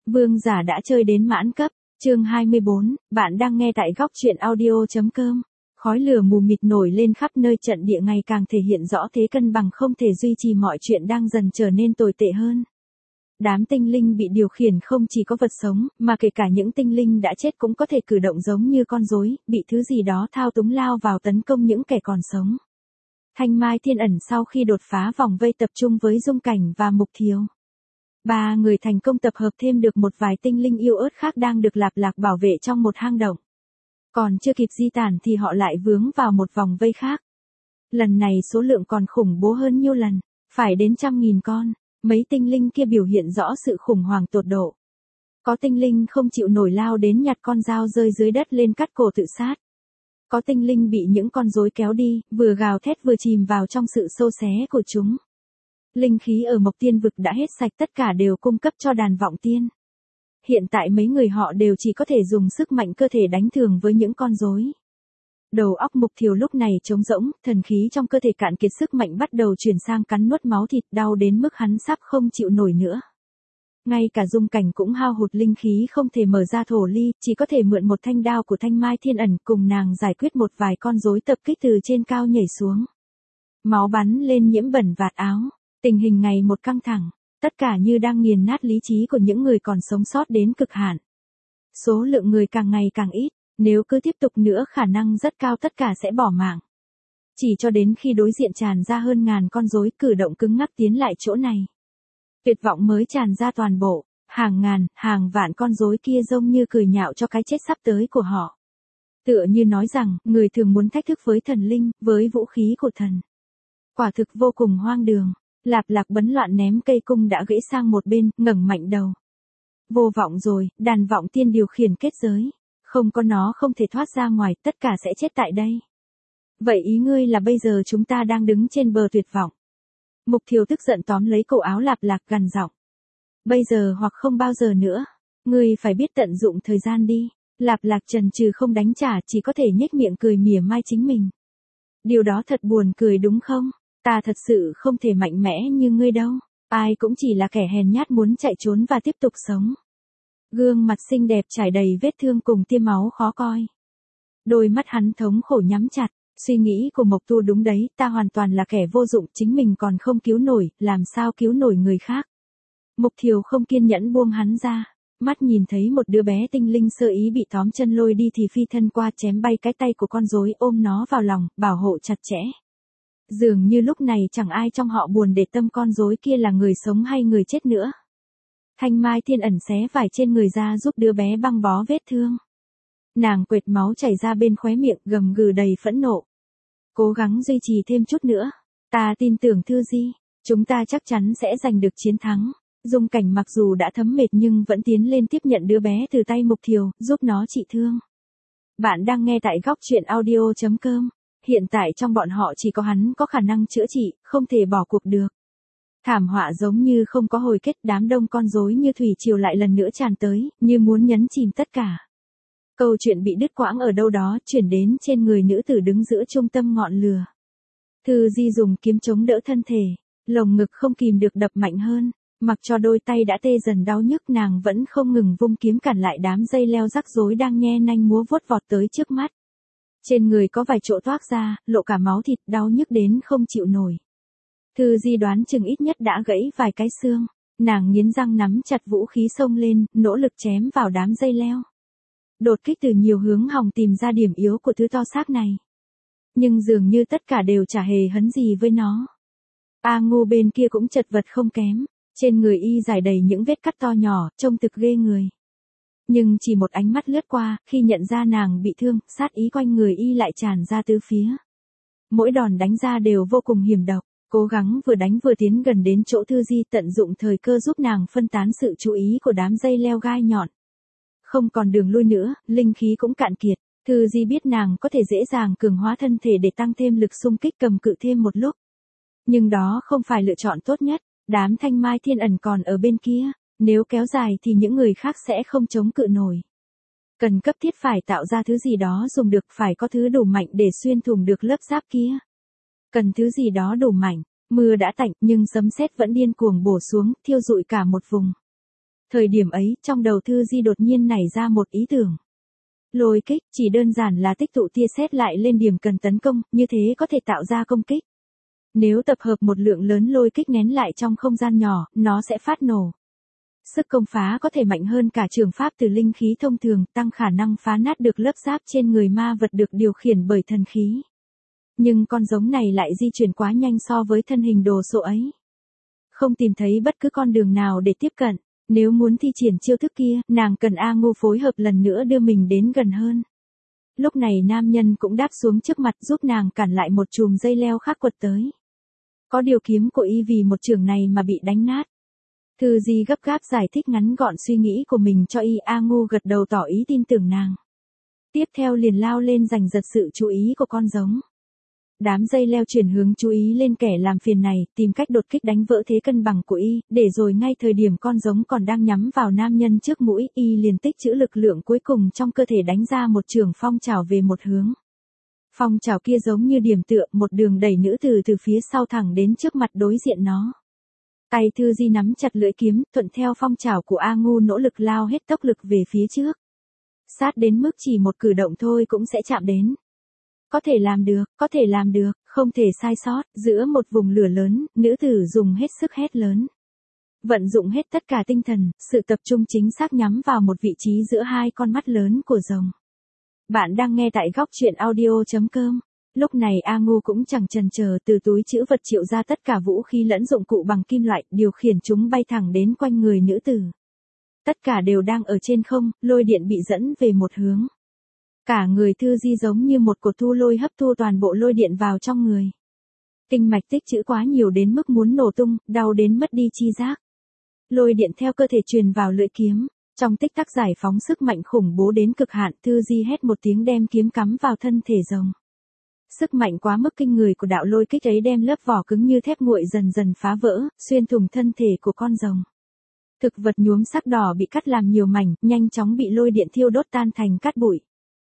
Vương giả đã chơi đến mãn cấp, chương 24, bạn đang nghe tại góc truyện audio.com. Khói lửa mù mịt nổi lên khắp nơi, trận địa ngày càng thể hiện rõ thế cân bằng không thể duy trì, mọi chuyện đang dần trở nên tồi tệ hơn. Đám tinh linh bị điều khiển không chỉ có vật sống, mà kể cả những tinh linh đã chết cũng có thể cử động giống như con rối, bị thứ gì đó thao túng lao vào tấn công những kẻ còn sống. Thanh Mai Thiên Ẩn sau khi đột phá vòng vây tập trung với Dung Cảnh và Mục Thiều. Ba người thành công tập hợp thêm được một vài tinh linh yêu ớt khác đang được Lạp Lạc bảo vệ trong một hang động. Còn chưa kịp di tản thì họ lại vướng vào một vòng vây khác. Lần này số lượng còn khủng bố hơn nhiêu lần, phải đến 100.000 con. Mấy tinh linh kia biểu hiện rõ sự khủng hoảng tột độ. Có tinh linh không chịu nổi lao đến nhặt con dao rơi dưới đất lên cắt cổ tự sát. Có tinh linh bị những con rối kéo đi, vừa gào thét vừa chìm vào trong sự xô xé của chúng. Linh khí ở Mộc Tiên Vực đã hết sạch, tất cả đều cung cấp cho đàn vọng tiên. Hiện tại mấy người họ đều chỉ có thể dùng sức mạnh cơ thể đánh thường với những con rối. Đầu óc Mục Thiều lúc này trống rỗng, thần khí trong cơ thể cạn kiệt, sức mạnh bắt đầu chuyển sang cắn nuốt máu thịt, đau đến mức hắn sắp không chịu nổi nữa. Ngay cả Dung Cảnh cũng hao hụt linh khí, không thể mở ra thổ ly, chỉ có thể mượn một thanh đao của Thanh Mai Thiên Ẩn cùng nàng giải quyết một vài con rối tập kích từ trên cao nhảy xuống. Máu bắn lên nhiễm bẩn vạt áo, tình hình ngày một căng thẳng, tất cả như đang nghiền nát lý trí của những người còn sống sót đến cực hạn. Số lượng người càng ngày càng ít. Nếu cứ tiếp tục nữa khả năng rất cao tất cả sẽ bỏ mạng. Chỉ cho đến khi đối diện tràn ra hơn ngàn con rối cử động cứng ngắc tiến lại chỗ này. Tuyệt vọng mới tràn ra toàn bộ, hàng ngàn, hàng vạn con rối kia giống như cười nhạo cho cái chết sắp tới của họ. Tựa như nói rằng, người thường muốn thách thức với thần linh, với vũ khí của thần. Quả thực vô cùng hoang đường. Lạp Lạc bấn loạn ném cây cung đã gãy sang một bên, ngẩng mạnh đầu. Vô vọng rồi, đàn vọng tiên điều khiển kết giới. Không có nó không thể thoát ra ngoài, tất cả sẽ chết tại đây. Vậy ý ngươi là bây giờ chúng ta đang đứng trên bờ tuyệt vọng. Mục Thiều tức giận tóm lấy cổ áo Lạp Lạc gằn giọng. Bây giờ hoặc không bao giờ nữa. Ngươi phải biết tận dụng thời gian đi. Lạp Lạc chần chừ không đánh trả, chỉ có thể nhếch miệng cười mỉa mai chính mình. Điều đó thật buồn cười đúng không? Ta thật sự không thể mạnh mẽ như ngươi đâu. Ai cũng chỉ là kẻ hèn nhát muốn chạy trốn và tiếp tục sống. Gương mặt xinh đẹp trải đầy vết thương cùng tia máu khó coi. Đôi mắt hắn thống khổ nhắm chặt, suy nghĩ của Mộc Tu đúng đấy, ta hoàn toàn là kẻ vô dụng, chính mình còn không cứu nổi, làm sao cứu nổi người khác. Mục Thiều không kiên nhẫn buông hắn ra, mắt nhìn thấy một đứa bé tinh linh sơ ý bị tóm chân lôi đi thì phi thân qua chém bay cái tay của con rối, ôm nó vào lòng, bảo hộ chặt chẽ. Dường như lúc này chẳng ai trong họ buồn để tâm con rối kia là người sống hay người chết nữa. Thanh Mai Thiên Ẩn xé vải trên người ra giúp đứa bé băng bó vết thương. Nàng quệt máu chảy ra bên khóe miệng, gầm gừ đầy phẫn nộ. Cố gắng duy trì thêm chút nữa. Ta tin tưởng Thư Di, chúng ta chắc chắn sẽ giành được chiến thắng. Dung Cảnh mặc dù đã thấm mệt nhưng vẫn tiến lên tiếp nhận đứa bé từ tay Mục Thiều, giúp nó trị thương. Bạn đang nghe tại góc truyện audio.com. Hiện tại trong bọn họ chỉ có hắn có khả năng chữa trị, không thể bỏ cuộc được. Thảm họa giống như không có hồi kết, đám đông con rối như thủy triều lại lần nữa tràn tới, như muốn nhấn chìm tất cả. Câu chuyện bị đứt quãng ở đâu đó, chuyển đến trên người nữ tử đứng giữa trung tâm ngọn lửa. Thư Di dùng kiếm chống đỡ thân thể, lồng ngực không kìm được đập mạnh hơn, mặc cho đôi tay đã tê dần đau nhức, nàng vẫn không ngừng vung kiếm cản lại đám dây leo rắc rối đang nhe nanh múa vuốt vọt tới trước mắt. Trên người có vài chỗ toác ra, lộ cả máu thịt, đau nhức đến không chịu nổi. Thư Di đoán chừng ít nhất đã gãy vài cái xương, nàng nghiến răng nắm chặt vũ khí xông lên, nỗ lực chém vào đám dây leo. Đột kích từ nhiều hướng hòng tìm ra điểm yếu của thứ to xác này. Nhưng dường như tất cả đều chả hề hấn gì với nó. A Ngu bên kia cũng chật vật không kém, trên người y rải đầy những vết cắt to nhỏ, trông thực ghê người. Nhưng chỉ một ánh mắt lướt qua, khi nhận ra nàng bị thương, sát ý quanh người y lại tràn ra tứ phía. Mỗi đòn đánh ra đều vô cùng hiểm độc. Cố gắng vừa đánh vừa tiến gần đến chỗ Thư Di, tận dụng thời cơ giúp nàng phân tán sự chú ý của đám dây leo gai nhọn. Không còn đường lui nữa, linh khí cũng cạn kiệt. Thư Di biết nàng có thể dễ dàng cường hóa thân thể để tăng thêm lực xung kích, cầm cự thêm một lúc. Nhưng đó không phải lựa chọn tốt nhất, đám Thanh Mai Thiên Ẩn còn ở bên kia, nếu kéo dài thì những người khác sẽ không chống cự nổi. Cần cấp thiết phải tạo ra thứ gì đó dùng được, phải có thứ đủ mạnh để xuyên thủng được lớp giáp kia. Cần thứ gì đó đủ mạnh, mưa đã tạnh nhưng sấm sét vẫn điên cuồng bổ xuống, thiêu rụi cả một vùng. Thời điểm ấy, trong đầu Thư Di đột nhiên nảy ra một ý tưởng. Lôi kích, chỉ đơn giản là tích tụ tia sét lại lên điểm cần tấn công, như thế có thể tạo ra công kích. Nếu tập hợp một lượng lớn lôi kích nén lại trong không gian nhỏ, nó sẽ phát nổ. Sức công phá có thể mạnh hơn cả trường pháp từ linh khí thông thường, tăng khả năng phá nát được lớp giáp trên người ma vật được điều khiển bởi thần khí. Nhưng con giống này lại di chuyển quá nhanh so với thân hình đồ sộ ấy. Không tìm thấy bất cứ con đường nào để tiếp cận. Nếu muốn thi triển chiêu thức kia, nàng cần A Ngô phối hợp lần nữa đưa mình đến gần hơn. Lúc này nam nhân cũng đáp xuống trước mặt giúp nàng cản lại một chùm dây leo khác quật tới. Có điều kiếm của y vì một chưởng này mà bị đánh nát. Thư Di gấp gáp giải thích ngắn gọn suy nghĩ của mình cho y. A Ngô gật đầu tỏ ý tin tưởng nàng. Tiếp theo liền lao lên giành giật sự chú ý của con giống. Đám dây leo chuyển hướng chú ý lên kẻ làm phiền này, tìm cách đột kích đánh vỡ thế cân bằng của y, để rồi ngay thời điểm con giống còn đang nhắm vào nam nhân trước mũi, y liền tích trữ lực lượng cuối cùng trong cơ thể đánh ra một chưởng phong trào về một hướng. Phong trào kia giống như điểm tựa, một đường đẩy nữ tử từ phía sau thẳng đến trước mặt đối diện nó. Tay Thư Di nắm chặt lưỡi kiếm, thuận theo phong trào của A Ngu nỗ lực lao hết tốc lực về phía trước. Sát đến mức chỉ một cử động thôi cũng sẽ chạm đến. Có thể làm được, không thể sai sót, giữa một vùng lửa lớn, nữ tử dùng hết sức hét lớn. Vận dụng hết tất cả tinh thần, sự tập trung chính xác nhắm vào một vị trí giữa hai con mắt lớn của rồng. Bạn đang nghe tại góc truyện audio.com. Lúc này A Ngu cũng chẳng chần chờ, từ túi trữ vật triệu ra tất cả vũ khí lẫn dụng cụ bằng kim loại, điều khiển chúng bay thẳng đến quanh người nữ tử. Tất cả đều đang ở trên không, lôi điện bị dẫn về một hướng. Cả người Thư Di giống như một cột thu lôi hấp thu toàn bộ lôi điện vào trong người. Kinh mạch tích trữ quá nhiều đến mức muốn nổ tung, đau đến mất đi chi giác. Lôi điện theo cơ thể truyền vào lưỡi kiếm, trong tích tắc giải phóng sức mạnh khủng bố đến cực hạn. Thư Di hét một tiếng đem kiếm cắm vào thân thể rồng. Sức mạnh quá mức kinh người của đạo lôi kích ấy đem lớp vỏ cứng như thép nguội dần dần phá vỡ, xuyên thủng thân thể của con rồng. Thực vật nhuốm sắc đỏ bị cắt làm nhiều mảnh, nhanh chóng bị lôi điện thiêu đốt tan thành cát bụi.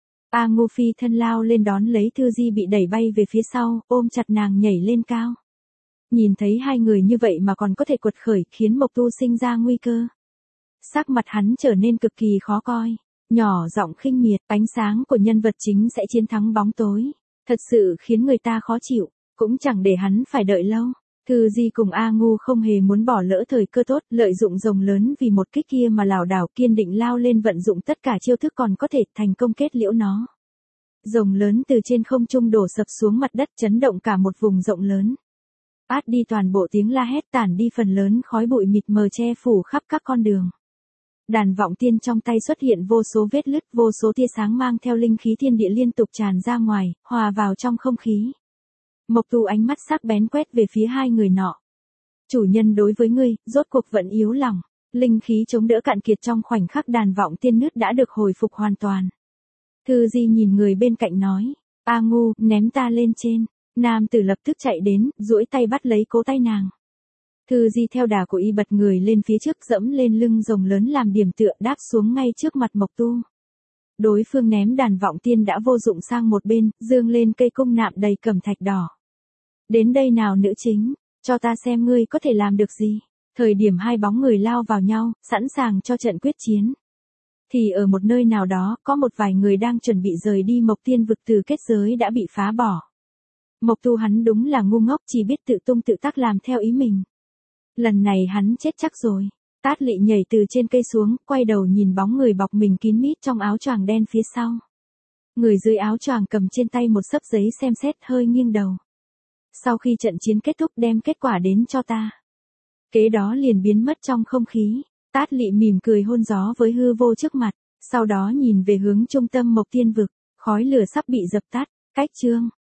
A Ngu phi thân lao lên đón lấy Thư Di bị đẩy bay về phía sau, ôm chặt nàng nhảy lên cao. Nhìn thấy hai người như vậy mà còn có thể quật khởi, khiến Mộc Tu sinh ra nguy cơ. Sắc mặt hắn trở nên cực kỳ khó coi, nhỏ giọng khinh miệt, ánh sáng của nhân vật chính sẽ chiến thắng bóng tối. Thật sự khiến người ta khó chịu, cũng chẳng để hắn phải đợi lâu. Thư Di cùng A Ngu không hề muốn bỏ lỡ thời cơ tốt, lợi dụng rồng lớn vì một kích kia mà lảo đảo kiên định lao lên vận dụng tất cả chiêu thức còn có thể thành công kết liễu nó. Rồng lớn từ trên không trung đổ sập xuống mặt đất chấn động cả một vùng rộng lớn. Át đi toàn bộ tiếng la hét, tản đi phần lớn khói bụi mịt mờ che phủ khắp các con đường. Đàn vọng tiên trong tay xuất hiện vô số vết nứt, vô số tia sáng mang theo linh khí thiên địa liên tục tràn ra ngoài, hòa vào trong không khí. Mộc Tu ánh mắt sắc bén quét về phía hai người nọ. Chủ nhân đối với ngươi, rốt cuộc vẫn yếu lòng. Linh khí chống đỡ cạn kiệt trong khoảnh khắc, đàn vọng tiên nứt đã được hồi phục hoàn toàn. Thư Di nhìn người bên cạnh nói, A Ngu, ném ta lên trên. Nam tử lập tức chạy đến, duỗi tay bắt lấy cố tay nàng. Thư Di theo đà của y bật người lên phía trước, dẫm lên lưng rồng lớn làm điểm tựa, đáp xuống ngay trước mặt Mộc Tu. Đối phương ném đàn vọng tiên đã vô dụng sang một bên, dương lên cây cung nạm đầy cẩm thạch đỏ. Đến đây nào nữ chính, cho ta xem ngươi có thể làm được gì. Thời điểm hai bóng người lao vào nhau, sẵn sàng cho trận quyết chiến. Thì ở một nơi nào đó, có một vài người đang chuẩn bị rời đi Mộc Tiên vực từ kết giới đã bị phá bỏ. Mộc Tu hắn đúng là ngu ngốc, chỉ biết tự tung tự tác làm theo ý mình. Lần này hắn chết chắc rồi. Tát Lị nhảy từ trên cây xuống, quay đầu nhìn bóng người bọc mình kín mít trong áo choàng đen phía sau. Người dưới áo choàng cầm trên tay một xấp giấy xem xét, hơi nghiêng đầu. Sau khi trận chiến kết thúc đem kết quả đến cho ta. Kế đó liền biến mất trong không khí. Tát Lị mỉm cười hôn gió với hư vô trước mặt, sau đó nhìn về hướng trung tâm Mộc Tiên vực, khói lửa sắp bị dập tắt. Cách chương